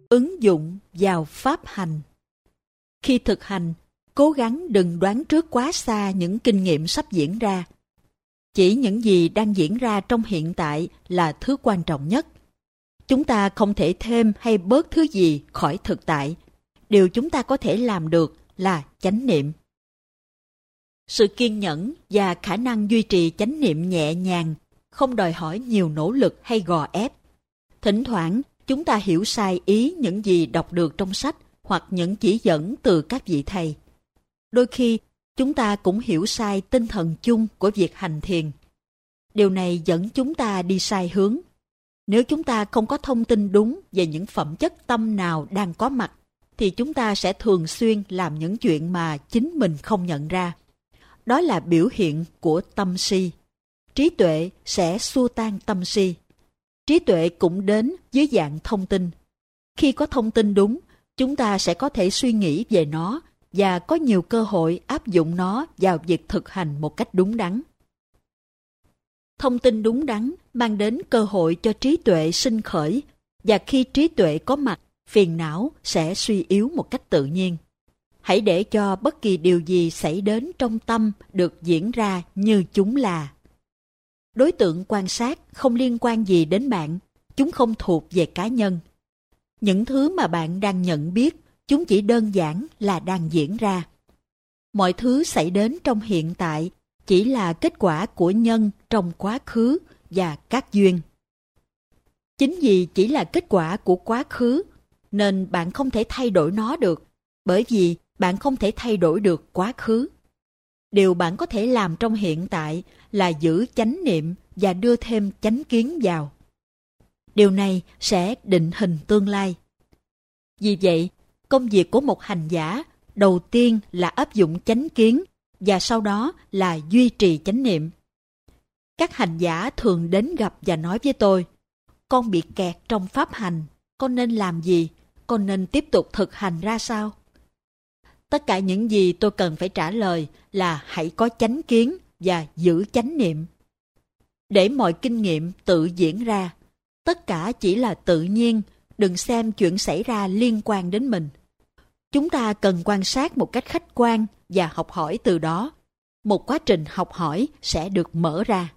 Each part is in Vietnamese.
ứng dụng vào pháp hành. Khi thực hành, cố gắng đừng đoán trước quá xa những kinh nghiệm sắp diễn ra. Chỉ những gì đang diễn ra trong hiện tại là thứ quan trọng nhất. Chúng ta không thể thêm hay bớt thứ gì khỏi thực tại. Điều chúng ta có thể làm được là chánh niệm. Sự kiên nhẫn và khả năng duy trì chánh niệm nhẹ nhàng không đòi hỏi nhiều nỗ lực hay gò ép. Thỉnh thoảng, chúng ta hiểu sai ý những gì đọc được trong sách hoặc những chỉ dẫn từ các vị thầy. Đôi khi, chúng ta cũng hiểu sai tinh thần chung của việc hành thiền. Điều này dẫn chúng ta đi sai hướng. Nếu chúng ta không có thông tin đúng về những phẩm chất tâm nào đang có mặt, thì chúng ta sẽ thường xuyên làm những chuyện mà chính mình không nhận ra. Đó là biểu hiện của tâm si. Trí tuệ sẽ xua tan tâm si. Trí tuệ cũng đến dưới dạng thông tin. Khi có thông tin đúng, chúng ta sẽ có thể suy nghĩ về nó và có nhiều cơ hội áp dụng nó vào việc thực hành một cách đúng đắn. Thông tin đúng đắn mang đến cơ hội cho trí tuệ sinh khởi, và khi trí tuệ có mặt, phiền não sẽ suy yếu một cách tự nhiên. Hãy để cho bất kỳ điều gì xảy đến trong tâm được diễn ra như chúng là. Đối tượng quan sát không liên quan gì đến bạn, chúng không thuộc về cá nhân. Những thứ mà bạn đang nhận biết, chúng chỉ đơn giản là đang diễn ra. Mọi thứ xảy đến trong hiện tại chỉ là kết quả của nhân trong quá khứ và các duyên. Chính vì chỉ là kết quả của quá khứ, nên bạn không thể thay đổi nó được, bởi vì bạn không thể thay đổi được quá khứ. Điều bạn có thể làm trong hiện tại là giữ chánh niệm và đưa thêm chánh kiến vào. Điều này sẽ định hình tương lai. Vì vậy, công việc của một hành giả đầu tiên là áp dụng chánh kiến và sau đó là duy trì chánh niệm. Các hành giả thường đến gặp và nói với tôi, con bị kẹt trong pháp hành, con nên làm gì? Con nên tiếp tục thực hành ra sao? Tất cả những gì tôi cần phải trả lời là hãy có chánh kiến và giữ chánh niệm. Để mọi kinh nghiệm tự diễn ra, tất cả chỉ là tự nhiên, đừng xem chuyện xảy ra liên quan đến mình. Chúng ta cần quan sát một cách khách quan và học hỏi từ đó. Một quá trình học hỏi sẽ được mở ra.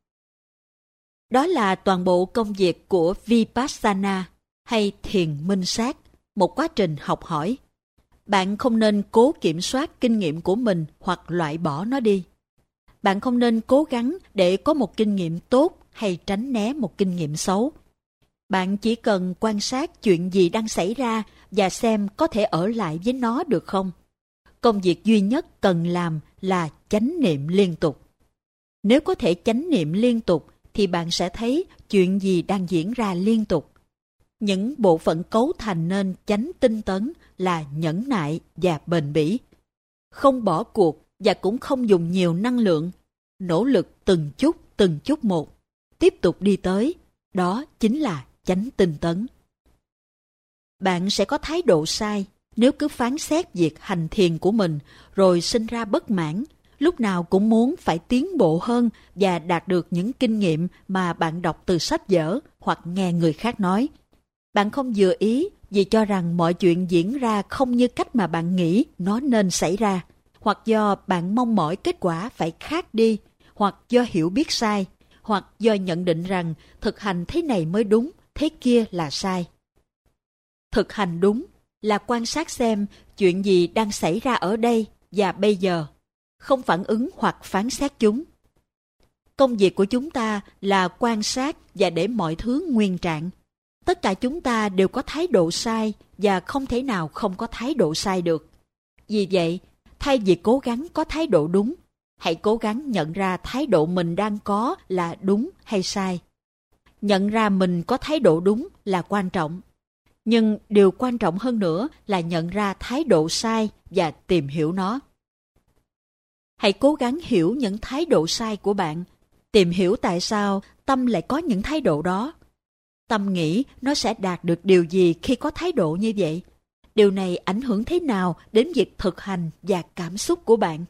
Đó là toàn bộ công việc của Vipassana hay thiền minh sát, một quá trình học hỏi. Bạn không nên cố kiểm soát kinh nghiệm của mình hoặc loại bỏ nó đi. Bạn không nên cố gắng để có một kinh nghiệm tốt hay tránh né một kinh nghiệm xấu. Bạn chỉ cần quan sát chuyện gì đang xảy ra và xem có thể ở lại với nó được không. Công việc duy nhất cần làm là chánh niệm liên tục. Nếu có thể chánh niệm liên tục thì bạn sẽ thấy chuyện gì đang diễn ra liên tục. Những bộ phận cấu thành nên chánh tinh tấn là nhẫn nại và bền bỉ. Không bỏ cuộc và cũng không dùng nhiều năng lượng. Nỗ lực từng chút một. Tiếp tục đi tới. Đó chính là chánh tinh tấn. Bạn sẽ có thái độ sai nếu cứ phán xét việc hành thiền của mình rồi sinh ra bất mãn, lúc nào cũng muốn phải tiến bộ hơn và đạt được những kinh nghiệm mà bạn đọc từ sách vở hoặc nghe người khác nói. Bạn không vừa ý vì cho rằng mọi chuyện diễn ra không như cách mà bạn nghĩ nó nên xảy ra, hoặc do bạn mong mỏi kết quả phải khác đi, hoặc do hiểu biết sai, hoặc do nhận định rằng thực hành thế này mới đúng, thế kia là sai. Thực hành đúng là quan sát xem chuyện gì đang xảy ra ở đây và bây giờ, không phản ứng hoặc phán xét chúng. Công việc của chúng ta là quan sát và để mọi thứ nguyên trạng. Tất cả chúng ta đều có thái độ sai và không thể nào không có thái độ sai được. Vì vậy, thay vì cố gắng có thái độ đúng, hãy cố gắng nhận ra thái độ mình đang có là đúng hay sai. Nhận ra mình có thái độ đúng là quan trọng. Nhưng điều quan trọng hơn nữa là nhận ra thái độ sai và tìm hiểu nó. Hãy cố gắng hiểu những thái độ sai của bạn, tìm hiểu tại sao tâm lại có những thái độ đó. Tâm nghĩ nó sẽ đạt được điều gì khi có thái độ như vậy? Điều này ảnh hưởng thế nào đến việc thực hành và cảm xúc của bạn?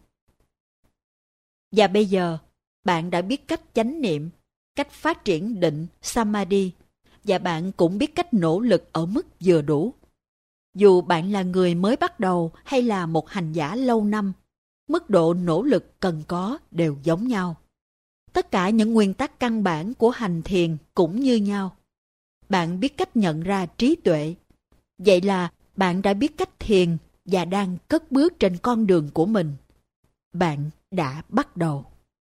Và bây giờ, bạn đã biết cách chánh niệm, cách phát triển định Samadhi. và bạn cũng biết cách nỗ lực ở mức vừa đủ. Dù bạn là người mới bắt đầu hay là một hành giả lâu năm, mức độ nỗ lực cần có đều giống nhau. Tất cả những nguyên tắc căn bản của hành thiền cũng như nhau. Bạn biết cách nhận ra trí tuệ. Vậy là bạn đã biết cách thiền và đang cất bước trên con đường của mình. Bạn đã bắt đầu.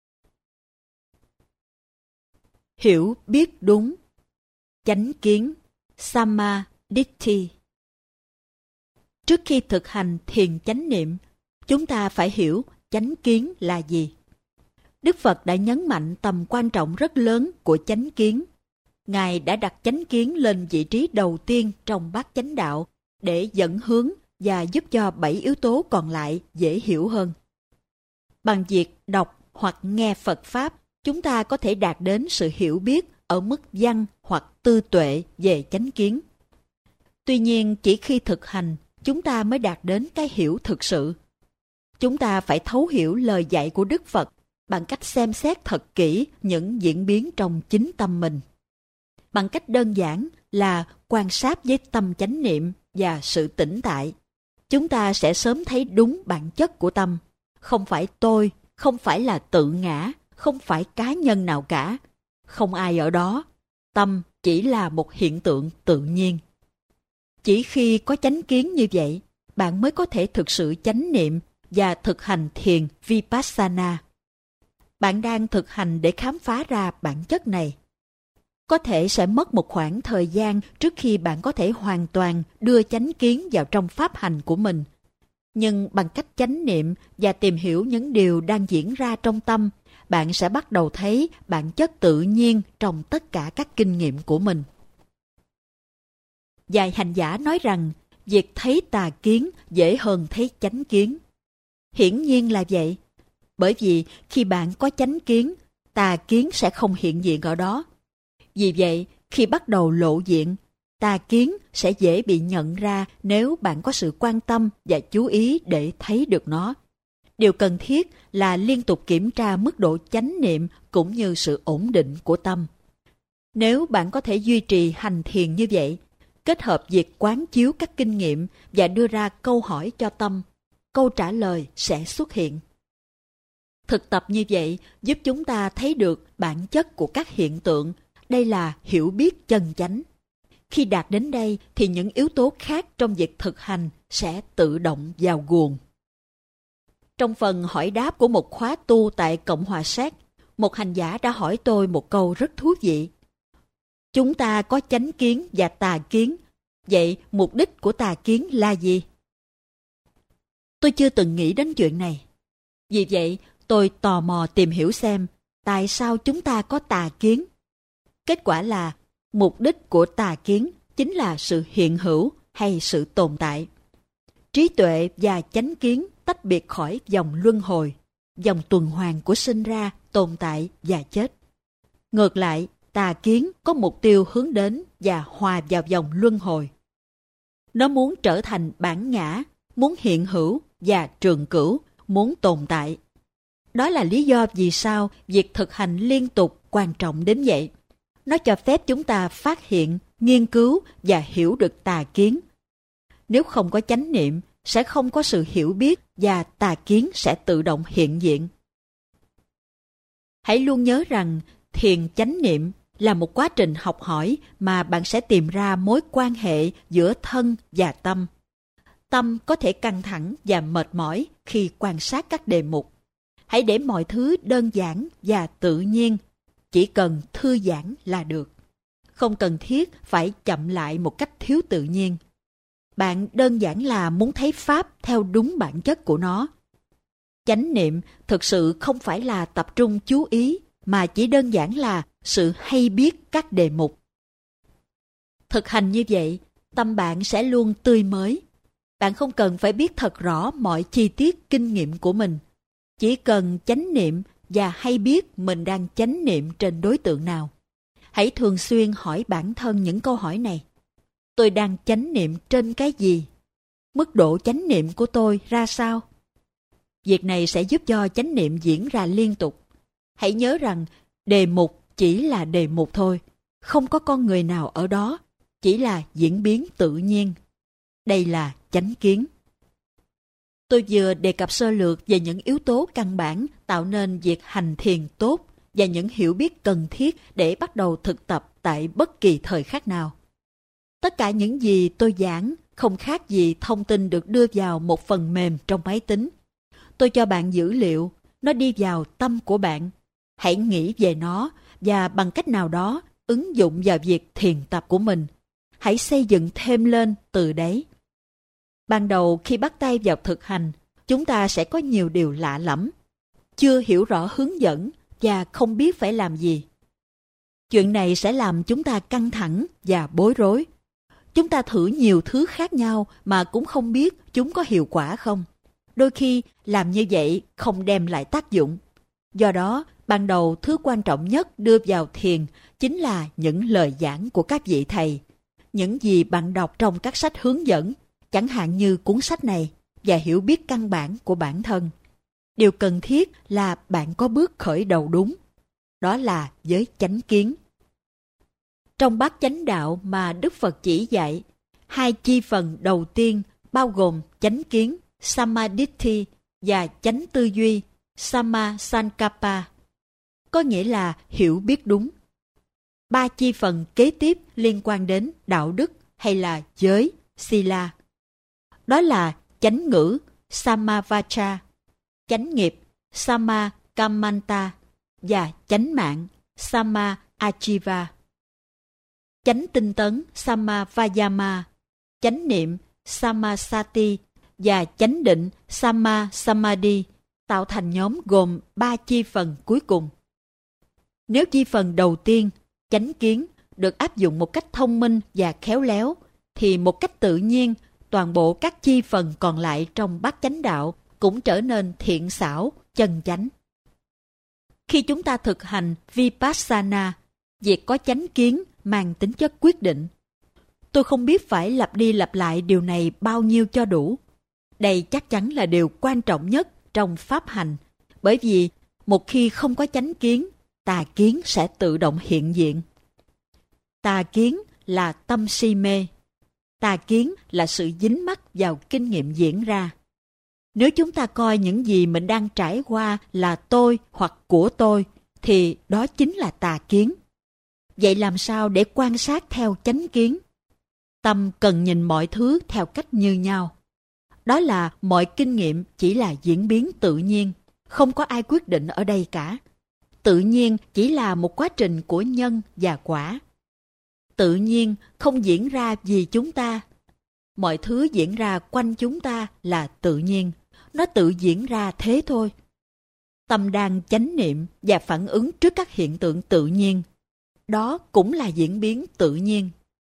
Hiểu biết đúng. Chánh kiến, Samadhi. Trước khi thực hành thiền chánh niệm, chúng ta phải hiểu chánh kiến là gì. Đức Phật đã nhấn mạnh tầm quan trọng rất lớn của chánh kiến. Ngài đã đặt chánh kiến lên vị trí đầu tiên trong bát chánh đạo để dẫn hướng và giúp cho 7 yếu tố còn lại dễ hiểu hơn. Bằng việc đọc hoặc nghe Phật Pháp, chúng ta có thể đạt đến sự hiểu biết ở mức văn hoặc tư tuệ về chánh kiến. Tuy nhiên, chỉ khi thực hành, chúng ta mới đạt đến cái hiểu thực sự. Chúng ta phải thấu hiểu lời dạy của Đức Phật bằng cách xem xét thật kỹ những diễn biến trong chính tâm mình. Bằng cách đơn giản là quan sát với tâm chánh niệm và sự tĩnh tại, chúng ta sẽ sớm thấy đúng bản chất của tâm. Không phải tôi, không phải là tự ngã, không phải cá nhân nào cả. Không ai ở đó. Tâm chỉ là một hiện tượng tự nhiên. Chỉ khi có chánh kiến như vậy, bạn mới có thể thực sự chánh niệm và thực hành thiền Vipassana. Bạn đang thực hành để khám phá ra bản chất này. Có thể sẽ mất một khoảng thời gian trước khi bạn có thể hoàn toàn đưa chánh kiến vào trong pháp hành của mình. Nhưng bằng cách chánh niệm và tìm hiểu những điều đang diễn ra trong tâm, bạn sẽ bắt đầu thấy bản chất tự nhiên trong tất cả các kinh nghiệm của mình. Vài hành giả nói rằng việc thấy tà kiến dễ hơn thấy chánh kiến. Hiển nhiên là vậy, bởi vì khi bạn có chánh kiến, tà kiến sẽ không hiện diện ở đó. Vì vậy, khi bắt đầu lộ diện, tà kiến sẽ dễ bị nhận ra nếu bạn có sự quan tâm và chú ý để thấy được nó. Điều cần thiết là liên tục kiểm tra mức độ chánh niệm cũng như sự ổn định của tâm. Nếu bạn có thể duy trì hành thiền như vậy, kết hợp việc quán chiếu các kinh nghiệm và đưa ra câu hỏi cho tâm, câu trả lời sẽ xuất hiện. Thực tập như vậy giúp chúng ta thấy được bản chất của các hiện tượng. Đây là hiểu biết chân chánh. Khi đạt đến đây thì những yếu tố khác trong việc thực hành sẽ tự động vào guồng. Trong phần hỏi đáp của một khóa tu tại Cộng hòa Séc, một hành giả đã hỏi tôi một câu rất thú vị. Chúng ta có chánh kiến và tà kiến, vậy mục đích của tà kiến là gì? Tôi chưa từng nghĩ đến chuyện này. Vì vậy, tôi tò mò tìm hiểu xem tại sao chúng ta có tà kiến. Kết quả là mục đích của tà kiến chính là sự hiện hữu hay sự tồn tại. Trí tuệ và chánh kiến tách biệt khỏi dòng luân hồi, dòng tuần hoàn của sinh ra, tồn tại và chết. Ngược lại, tà kiến có mục tiêu hướng đến và hòa vào dòng luân hồi. Nó muốn trở thành bản ngã, muốn hiện hữu và trường cửu, muốn tồn tại. Đó là lý do vì sao việc thực hành liên tục quan trọng đến vậy. Nó cho phép chúng ta phát hiện, nghiên cứu và hiểu được tà kiến. Nếu không có chánh niệm, sẽ không có sự hiểu biết và tà kiến sẽ tự động hiện diện. Hãy luôn nhớ rằng thiền chánh niệm là một quá trình học hỏi mà bạn sẽ tìm ra mối quan hệ giữa thân và tâm. Tâm có thể căng thẳng và mệt mỏi khi quan sát các đề mục. Hãy để mọi thứ đơn giản và tự nhiên. Chỉ cần thư giãn là được. Không cần thiết phải chậm lại một cách thiếu tự nhiên. Bạn đơn giản là muốn thấy Pháp theo đúng bản chất của nó. Chánh niệm thực sự không phải là tập trung chú ý, mà chỉ đơn giản là sự hay biết các đề mục. Thực hành như vậy, tâm bạn sẽ luôn tươi mới. Bạn không cần phải biết thật rõ mọi chi tiết kinh nghiệm của mình. Chỉ cần chánh niệm và hay biết mình đang chánh niệm trên đối tượng nào. Hãy thường xuyên hỏi bản thân những câu hỏi này. Tôi đang chánh niệm trên cái gì? Mức độ chánh niệm của tôi ra sao? Việc này sẽ giúp cho chánh niệm diễn ra liên tục. Hãy nhớ rằng đề mục chỉ là đề mục thôi. không có con người nào ở đó, chỉ là diễn biến tự nhiên. Đây là chánh kiến. Tôi vừa đề cập sơ lược về những yếu tố căn bản tạo nên việc hành thiền tốt và những hiểu biết cần thiết để bắt đầu thực tập tại bất kỳ thời khắc nào. Tất cả những gì tôi giảng không khác gì thông tin được đưa vào một phần mềm trong máy tính. Tôi cho bạn dữ liệu, nó đi vào tâm của bạn. Hãy nghĩ về nó và bằng cách nào đó ứng dụng vào việc thiền tập của mình. Hãy xây dựng thêm lên từ đấy. Ban đầu khi bắt tay vào thực hành, chúng ta sẽ có nhiều điều lạ lẫm, chưa hiểu rõ hướng dẫn và không biết phải làm gì. Chuyện này sẽ làm chúng ta căng thẳng và bối rối. Chúng ta thử nhiều thứ khác nhau mà cũng không biết chúng có hiệu quả không. Đôi khi làm như vậy không đem lại tác dụng. Do đó, ban đầu thứ quan trọng nhất đưa vào thiền chính là những lời giảng của các vị thầy. Những gì bạn đọc trong các sách hướng dẫn, chẳng hạn như cuốn sách này, và hiểu biết căn bản của bản thân. Điều cần thiết là bạn có bước khởi đầu đúng. Đó là với chánh kiến. Trong bát chánh đạo mà Đức Phật chỉ dạy, 2 chi phần đầu tiên bao gồm chánh kiến, Samaditthi, và chánh tư duy, Sammasankappa, có nghĩa là hiểu biết đúng. 3 chi phần kế tiếp liên quan đến đạo đức hay là giới, Sila. Đó là chánh ngữ, Sammavacha, chánh nghiệp, Sammakamanta, và chánh mạng, Sammajiva. Chánh tinh tấn, Sammavayama, chánh niệm, Sammasati, và chánh định, Sammasamadhi, tạo thành nhóm gồm 3 chi phần cuối cùng. Nếu chi phần đầu tiên, chánh kiến, được áp dụng một cách thông minh và khéo léo, thì một cách tự nhiên, toàn bộ các chi phần còn lại trong bát chánh đạo cũng trở nên thiện xảo, chân chánh. Khi chúng ta thực hành Vipassana, việc có chánh kiến mang tính chất quyết định. Tôi không biết phải lặp đi lặp lại điều này bao nhiêu cho đủ. Đây chắc chắn là điều quan trọng nhất trong pháp hành, bởi vì một khi không có chánh kiến, tà kiến sẽ tự động hiện diện. Tà kiến là tâm si mê. Tà kiến là sự dính mắc vào kinh nghiệm diễn ra. Nếu chúng ta coi những gì mình đang trải qua là tôi hoặc của tôi, thì đó chính là tà kiến. Vậy làm sao để quan sát theo chánh kiến? Tâm cần nhìn mọi thứ theo cách như nhau. Đó là mọi kinh nghiệm chỉ là diễn biến tự nhiên, không có ai quyết định ở đây cả. Tự nhiên chỉ là một quá trình của nhân và quả. Tự nhiên không diễn ra vì chúng ta. Mọi thứ diễn ra quanh chúng ta là tự nhiên, nó tự diễn ra thế thôi. Tâm đang chánh niệm và phản ứng trước các hiện tượng tự nhiên. Đó cũng là diễn biến tự nhiên.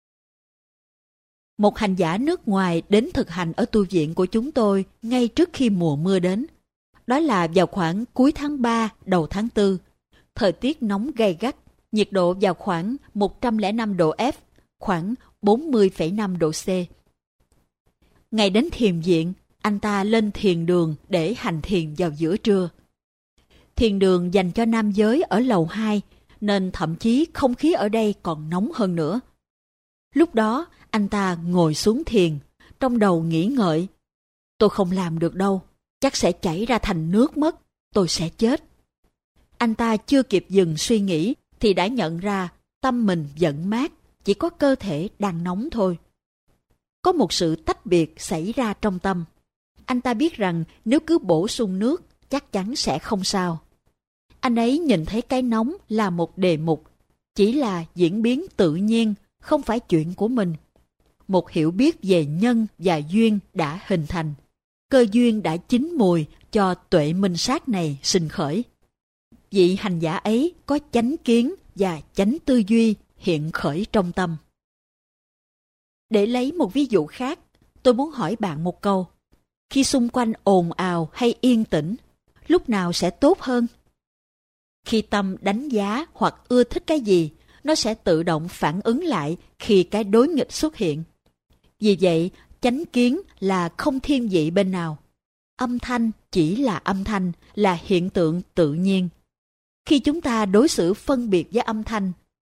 Một hành giả nước ngoài đến thực hành ở tu viện của chúng tôi ngay trước khi mùa mưa đến. Đó là vào khoảng cuối tháng 3, đầu tháng 4. Thời tiết nóng gay gắt, nhiệt độ vào khoảng 105 độ F, khoảng 40,5 độ C. Ngày đến thiền viện, anh ta lên thiền đường để hành thiền vào giữa trưa. Thiền đường dành cho nam giới ở lầu 2, nên thậm chí không khí ở đây còn nóng hơn nữa. Lúc đó, anh ta ngồi xuống thiền, trong đầu nghĩ ngợi. Tôi không làm được đâu, chắc sẽ chảy ra thành nước mất, tôi sẽ chết. Anh ta chưa kịp dừng suy nghĩ, thì đã nhận ra tâm mình vẫn mát, chỉ có cơ thể đang nóng thôi. Có một sự tách biệt xảy ra trong tâm. Anh ta biết rằng nếu cứ bổ sung nước, chắc chắn sẽ không sao. Anh ấy nhìn thấy cái nóng là một đề mục, chỉ là diễn biến tự nhiên, không phải chuyện của mình. Một hiểu biết về nhân và duyên đã hình thành. Cơ duyên đã chín mùi cho tuệ minh sát này sinh khởi. Vị hành giả ấy có chánh kiến và chánh tư duy hiện khởi trong tâm. Để lấy một ví dụ khác, tôi muốn hỏi bạn một câu. Khi xung quanh ồn ào hay yên tĩnh, lúc nào sẽ tốt hơn? Khi tâm đánh giá hoặc ưa thích cái gì, nó sẽ tự động phản ứng lại khi cái đối nghịch xuất hiện. Vì vậy, chánh kiến là không thiên vị bên nào. Âm thanh chỉ là âm thanh, là hiện tượng tự nhiên. Khi chúng ta đối xử phân biệt với âm thanh,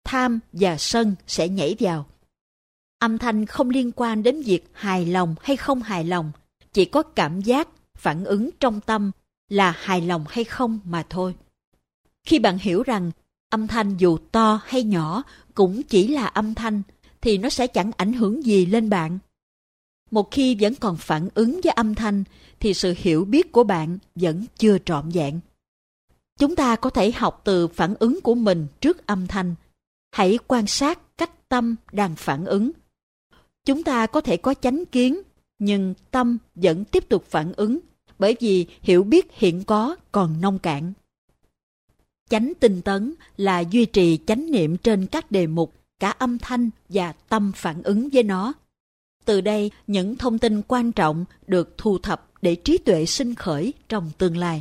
tham và sân sẽ nhảy vào. Âm thanh không liên quan đến việc hài lòng hay không hài lòng, chỉ có cảm giác, phản ứng trong tâm là hài lòng hay không mà thôi. Khi bạn hiểu rằng âm thanh dù to hay nhỏ cũng chỉ là âm thanh, thì nó sẽ chẳng ảnh hưởng gì lên bạn. Một khi vẫn còn phản ứng với âm thanh, thì sự hiểu biết của bạn vẫn chưa trọn vẹn. Chúng ta có thể học từ phản ứng của mình trước âm thanh. Hãy quan sát cách tâm đang phản ứng. Chúng ta có thể có chánh kiến, nhưng tâm vẫn tiếp tục phản ứng, bởi vì hiểu biết hiện có còn nông cạn. Chánh tinh tấn là duy trì chánh niệm trên các đề mục, cả âm thanh và tâm phản ứng với nó. Từ đây, những thông tin quan trọng được thu thập để trí tuệ sinh khởi trong tương lai.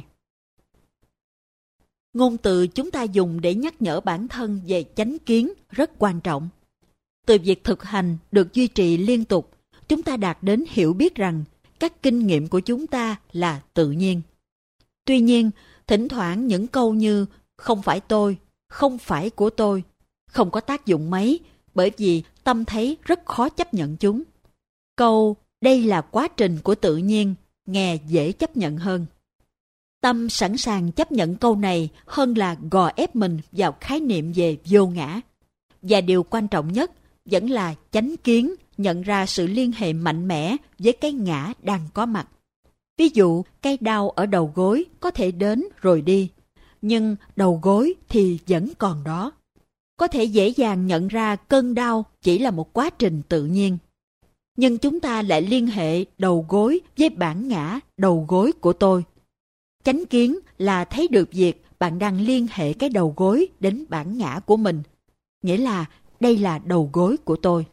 Ngôn từ chúng ta dùng để nhắc nhở bản thân về chánh kiến rất quan trọng. Từ việc thực hành được duy trì liên tục, chúng ta đạt đến hiểu biết rằng các kinh nghiệm của chúng ta là tự nhiên. Tuy nhiên, thỉnh thoảng những câu như không phải tôi, không phải của tôi, không có tác dụng mấy, bởi vì tâm thấy rất khó chấp nhận chúng. Câu đây là quá trình của tự nhiên nghe dễ chấp nhận hơn. Tâm sẵn sàng chấp nhận câu này hơn là gò ép mình vào khái niệm về vô ngã. Và điều quan trọng nhất vẫn là chánh kiến nhận ra sự liên hệ mạnh mẽ với cái ngã đang có mặt. Ví dụ, cái đau ở đầu gối có thể đến rồi đi, nhưng đầu gối thì vẫn còn đó. Có thể dễ dàng nhận ra cơn đau chỉ là một quá trình tự nhiên. Nhưng chúng ta lại liên hệ đầu gối với bản ngã đầu gối của tôi. Chánh kiến là thấy được việc bạn đang liên hệ cái đầu gối đến bản ngã của mình. Nghĩa là đây là đầu gối của tôi.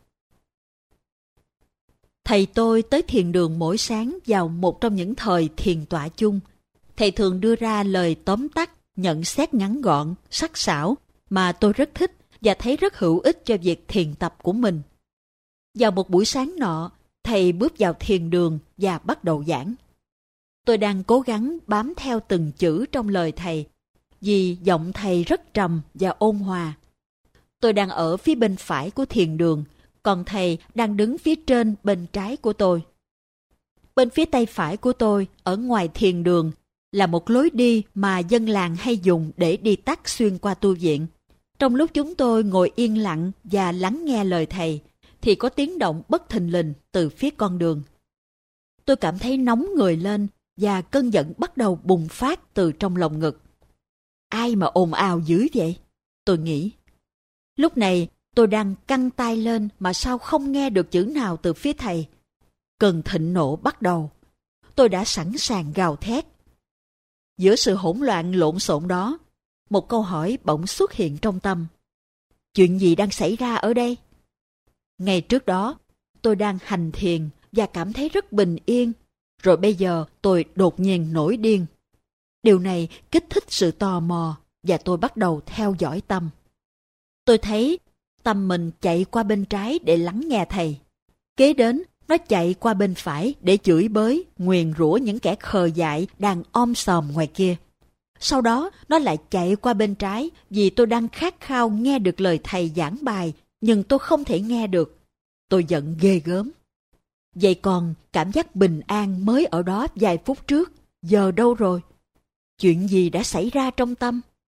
Thầy tôi tới thiền đường mỗi sáng vào một trong những thời thiền tọa chung. Thầy thường đưa ra lời tóm tắt, nhận xét ngắn gọn, sắc sảo mà tôi rất thích và thấy rất hữu ích cho việc thiền tập của mình. Vào một buổi sáng nọ, thầy bước vào thiền đường và bắt đầu giảng. Tôi đang cố gắng bám theo từng chữ trong lời thầy, vì giọng thầy rất trầm và ôn hòa. Tôi đang ở phía bên phải của thiền đường, còn thầy đang đứng phía trên bên trái của tôi. Bên phía tay phải của tôi, ở ngoài thiền đường, là một lối đi mà dân làng hay dùng để đi tắt xuyên qua tu viện. Trong lúc chúng tôi ngồi yên lặng và lắng nghe lời thầy, thì có tiếng động bất thình lình từ phía con đường. Tôi cảm thấy nóng người lên và cơn giận bắt đầu bùng phát từ trong lồng ngực. Ai mà ồn ào dữ vậy? Tôi nghĩ. Lúc này tôi đang căng tai lên mà sao không nghe được chữ nào từ phía thầy. Cơn thịnh nộ bắt đầu. Tôi đã sẵn sàng gào thét. Giữa sự hỗn loạn lộn xộn đó, một câu hỏi bỗng xuất hiện trong tâm. Chuyện gì đang xảy ra ở đây? Ngày trước đó, tôi đang hành thiền và cảm thấy rất bình yên. Rồi bây giờ tôi đột nhiên nổi điên. Điều này kích thích sự tò mò và tôi bắt đầu theo dõi tâm. Tôi thấy tâm mình chạy qua bên trái để lắng nghe thầy. Kế đến, nó chạy qua bên phải để chửi bới, nguyền rủa những kẻ khờ dại đang om sòm ngoài kia. Sau đó, nó lại chạy qua bên trái vì tôi đang khát khao nghe được lời thầy giảng bài, nhưng tôi không thể nghe được. Tôi giận ghê gớm. Vậy còn cảm giác bình an mới ở đó vài phút trước, giờ đâu rồi? Chuyện gì đã xảy ra trong tâm?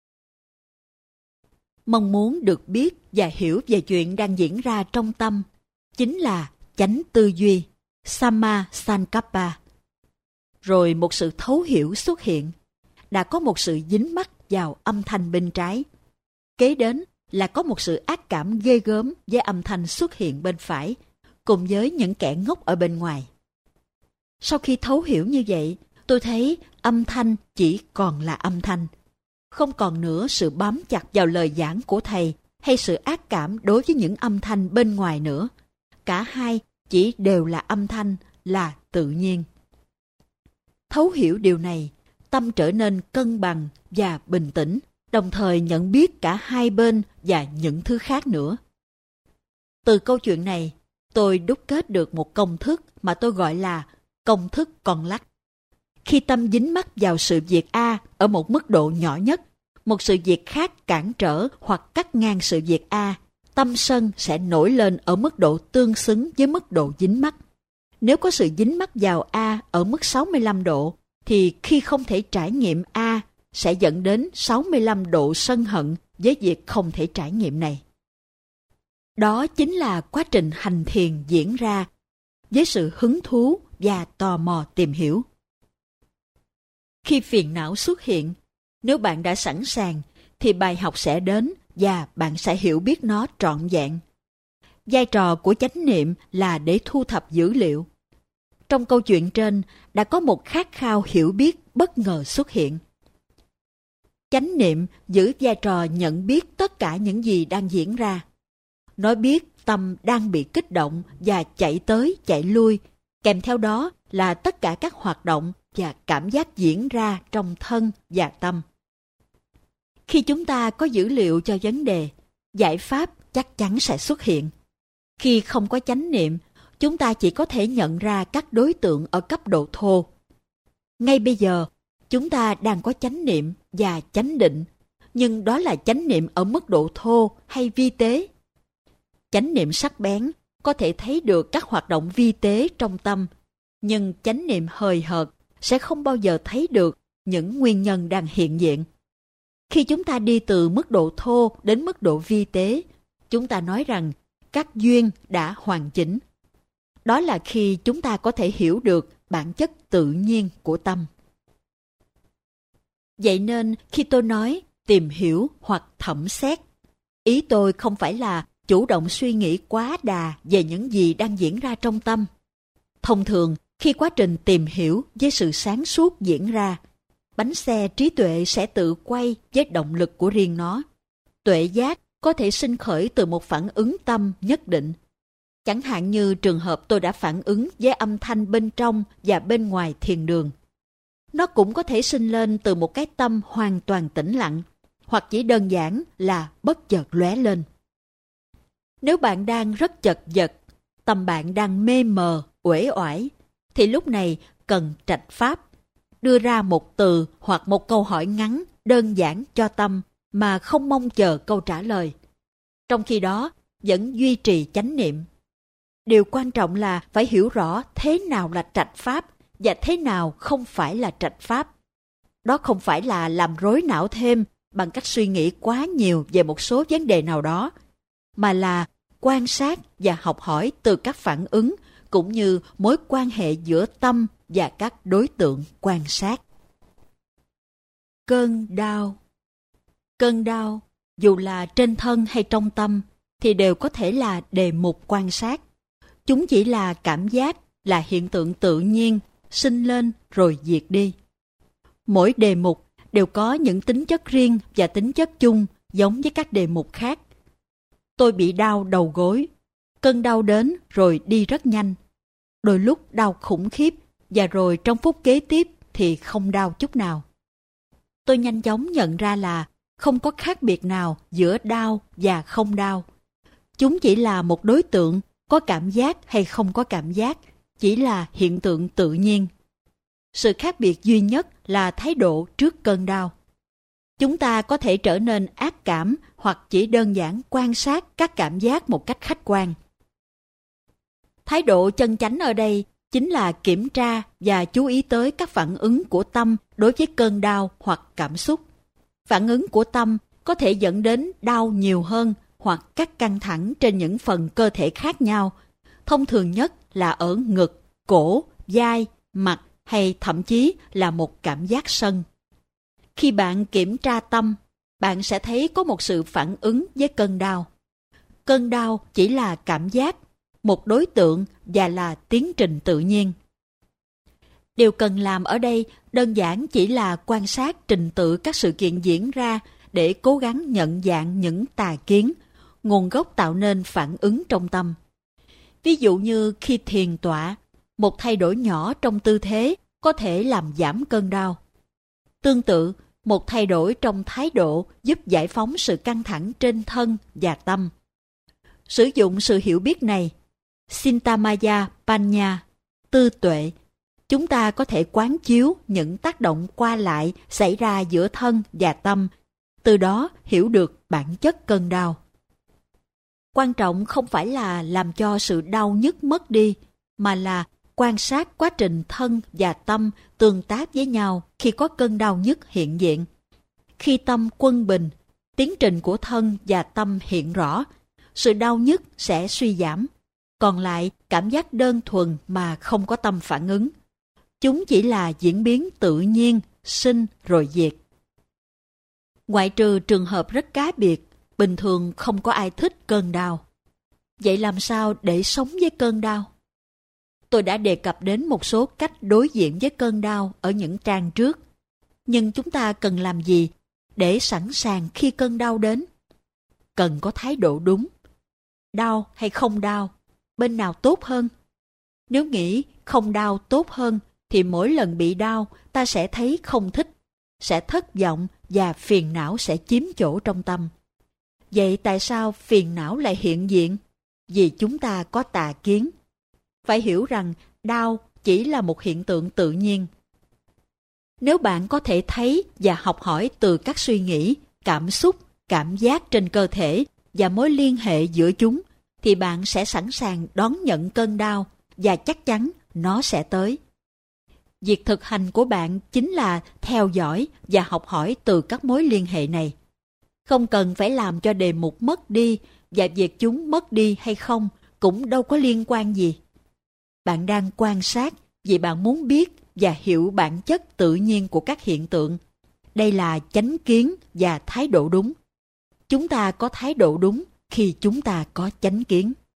Mong muốn được biết và hiểu về chuyện đang diễn ra trong tâm chính là chánh tư duy, Samma Sankappa. Rồi một sự thấu hiểu xuất hiện. Đã có một sự dính mắc vào âm thanh bên trái. Kế đến là có một sự ác cảm ghê gớm với âm thanh xuất hiện bên phải, cùng với những kẻ ngốc ở bên ngoài. Sau khi thấu hiểu như vậy, tôi thấy âm thanh chỉ còn là âm thanh. Không còn nữa sự bám chặt vào lời giảng của thầy hay sự ác cảm đối với những âm thanh bên ngoài nữa. Cả hai chỉ đều là âm thanh, là tự nhiên. Thấu hiểu điều này, tâm trở nên cân bằng và bình tĩnh, đồng thời nhận biết cả hai bên và những thứ khác nữa. Từ câu chuyện này, tôi đúc kết được một công thức mà tôi gọi là công thức con lắc. Khi tâm dính mắc vào sự việc A ở một mức độ nhỏ nhất, một sự việc khác cản trở hoặc cắt ngang sự việc A, tâm sân sẽ nổi lên ở mức độ tương xứng với mức độ dính mắc. Nếu có sự dính mắc vào A ở mức 65 độ, thì khi không thể trải nghiệm A sẽ dẫn đến 65 độ sân hận với việc không thể trải nghiệm này. Đó chính là quá trình hành thiền diễn ra với sự hứng thú và tò mò tìm hiểu. Khi phiền não xuất hiện, nếu bạn đã sẵn sàng, thì bài học sẽ đến và bạn sẽ hiểu biết nó trọn vẹn. Vai trò của chánh niệm là để thu thập dữ liệu. Trong câu chuyện trên đã có một khát khao hiểu biết bất ngờ xuất hiện. Chánh niệm giữ vai trò nhận biết tất cả những gì đang diễn ra. Nó biết tâm đang bị kích động và chạy tới chạy lui, kèm theo đó là tất cả các hoạt động và cảm giác diễn ra trong thân và tâm. Khi chúng ta có dữ liệu cho vấn đề, giải pháp chắc chắn sẽ xuất hiện. Khi không có chánh niệm, chúng ta chỉ có thể nhận ra các đối tượng ở cấp độ thô. Ngay bây giờ, chúng ta đang có chánh niệm và chánh định, nhưng đó là chánh niệm ở mức độ thô hay vi tế. Chánh niệm sắc bén có thể thấy được các hoạt động vi tế trong tâm, nhưng chánh niệm hời hợt sẽ không bao giờ thấy được những nguyên nhân đang hiện diện. Khi chúng ta đi từ mức độ thô đến mức độ vi tế, chúng ta nói rằng các duyên đã hoàn chỉnh. Đó là khi chúng ta có thể hiểu được bản chất tự nhiên của tâm. Vậy nên khi tôi nói tìm hiểu hoặc thẩm xét, ý tôi không phải là chủ động suy nghĩ quá đà về những gì đang diễn ra trong tâm. Thông thường, khi quá trình tìm hiểu với sự sáng suốt diễn ra, bánh xe trí tuệ sẽ tự quay với động lực của riêng nó. Tuệ giác có thể sinh khởi từ một phản ứng tâm nhất định. Chẳng hạn như trường hợp tôi đã phản ứng với âm thanh bên trong và bên ngoài thiền đường. Nó cũng có thể sinh lên từ một cái tâm hoàn toàn tĩnh lặng, hoặc chỉ đơn giản là bất chợt lóe lên. Nếu bạn đang rất chật vật, tâm bạn đang mê mờ, uể oải, thì lúc này cần trạch pháp, đưa ra một từ hoặc một câu hỏi ngắn, đơn giản cho tâm mà không mong chờ câu trả lời. Trong khi đó, vẫn duy trì chánh niệm. Điều quan trọng là phải hiểu rõ thế nào là trạch pháp và thế nào không phải là trạch pháp. Đó không phải là làm rối não thêm bằng cách suy nghĩ quá nhiều về một số vấn đề nào đó, mà là quan sát và học hỏi từ các phản ứng cũng như mối quan hệ giữa tâm và các đối tượng quan sát. Cơn đau. Cơn đau, dù là trên thân hay trong tâm, thì đều có thể là đề mục quan sát. Chúng chỉ là cảm giác, là hiện tượng tự nhiên, sinh lên rồi diệt đi. Mỗi đề mục đều có những tính chất riêng và tính chất chung giống với các đề mục khác. Tôi bị đau đầu gối. Cơn đau đến rồi đi rất nhanh. Đôi lúc đau khủng khiếp và rồi trong phút kế tiếp thì không đau chút nào. Tôi nhanh chóng nhận ra là không có khác biệt nào giữa đau và không đau. Chúng chỉ là một đối tượng, có cảm giác hay không có cảm giác, chỉ là hiện tượng tự nhiên. Sự khác biệt duy nhất là thái độ trước cơn đau. Chúng ta có thể trở nên ác cảm hoặc chỉ đơn giản quan sát các cảm giác một cách khách quan. Thái độ chân chánh ở đây chính là kiểm tra và chú ý tới các phản ứng của tâm đối với cơn đau hoặc cảm xúc. Phản ứng của tâm có thể dẫn đến đau nhiều hơn hoặc các căng thẳng trên những phần cơ thể khác nhau. Thông thường nhất là ở ngực, cổ, vai, mặt hay thậm chí là một cảm giác sân. Khi bạn kiểm tra tâm, bạn sẽ thấy có một sự phản ứng với cơn đau. Cơn đau chỉ là cảm giác, một đối tượng và là tiến trình tự nhiên. Điều cần làm ở đây đơn giản chỉ là quan sát trình tự các sự kiện diễn ra để cố gắng nhận dạng những tà kiến, nguồn gốc tạo nên phản ứng trong tâm. Ví dụ như khi thiền tọa, một thay đổi nhỏ trong tư thế có thể làm giảm cơn đau. Tương tự, một thay đổi trong thái độ giúp giải phóng sự căng thẳng trên thân và tâm. Sử dụng sự hiểu biết này, Sintamaya Panya, tư tuệ, chúng ta có thể quán chiếu những tác động qua lại xảy ra giữa thân và tâm từ đó hiểu được bản chất cơn đau. Quan trọng không phải là làm cho sự đau nhức mất đi, mà là quan sát quá trình thân và tâm tương tác với nhau khi có cơn đau nhức hiện diện. Khi tâm quân bình, tiến trình của thân và tâm hiện rõ, sự đau nhức sẽ suy giảm. Còn lại, cảm giác đơn thuần mà không có tâm phản ứng. Chúng chỉ là diễn biến tự nhiên, sinh rồi diệt. Ngoại trừ trường hợp rất cá biệt, bình thường không có ai thích cơn đau. Vậy làm sao để sống với cơn đau? Tôi đã đề cập đến một số cách đối diện với cơn đau ở những trang trước. Nhưng chúng ta cần làm gì để sẵn sàng khi cơn đau đến? Cần có thái độ đúng. Đau hay không đau, bên nào tốt hơn? Nếu nghĩ không đau tốt hơn, thì mỗi lần bị đau ta sẽ thấy không thích, sẽ thất vọng và phiền não sẽ chiếm chỗ trong tâm. Vậy tại sao phiền não lại hiện diện? Vì chúng ta có tà kiến. Phải hiểu rằng đau chỉ là một hiện tượng tự nhiên. Nếu bạn có thể thấy và học hỏi từ các suy nghĩ, cảm xúc, cảm giác trên cơ thể và mối liên hệ giữa chúng, thì bạn sẽ sẵn sàng đón nhận cơn đau và chắc chắn nó sẽ tới. Việc thực hành của bạn chính là theo dõi và học hỏi từ các mối liên hệ này. Không cần phải làm cho đề mục mất đi, và việc chúng mất đi hay không cũng đâu có liên quan gì. Bạn đang quan sát vì bạn muốn biết và hiểu bản chất tự nhiên của các hiện tượng. Đây là chánh kiến và thái độ đúng. Chúng ta có thái độ đúng khi chúng ta có chánh kiến.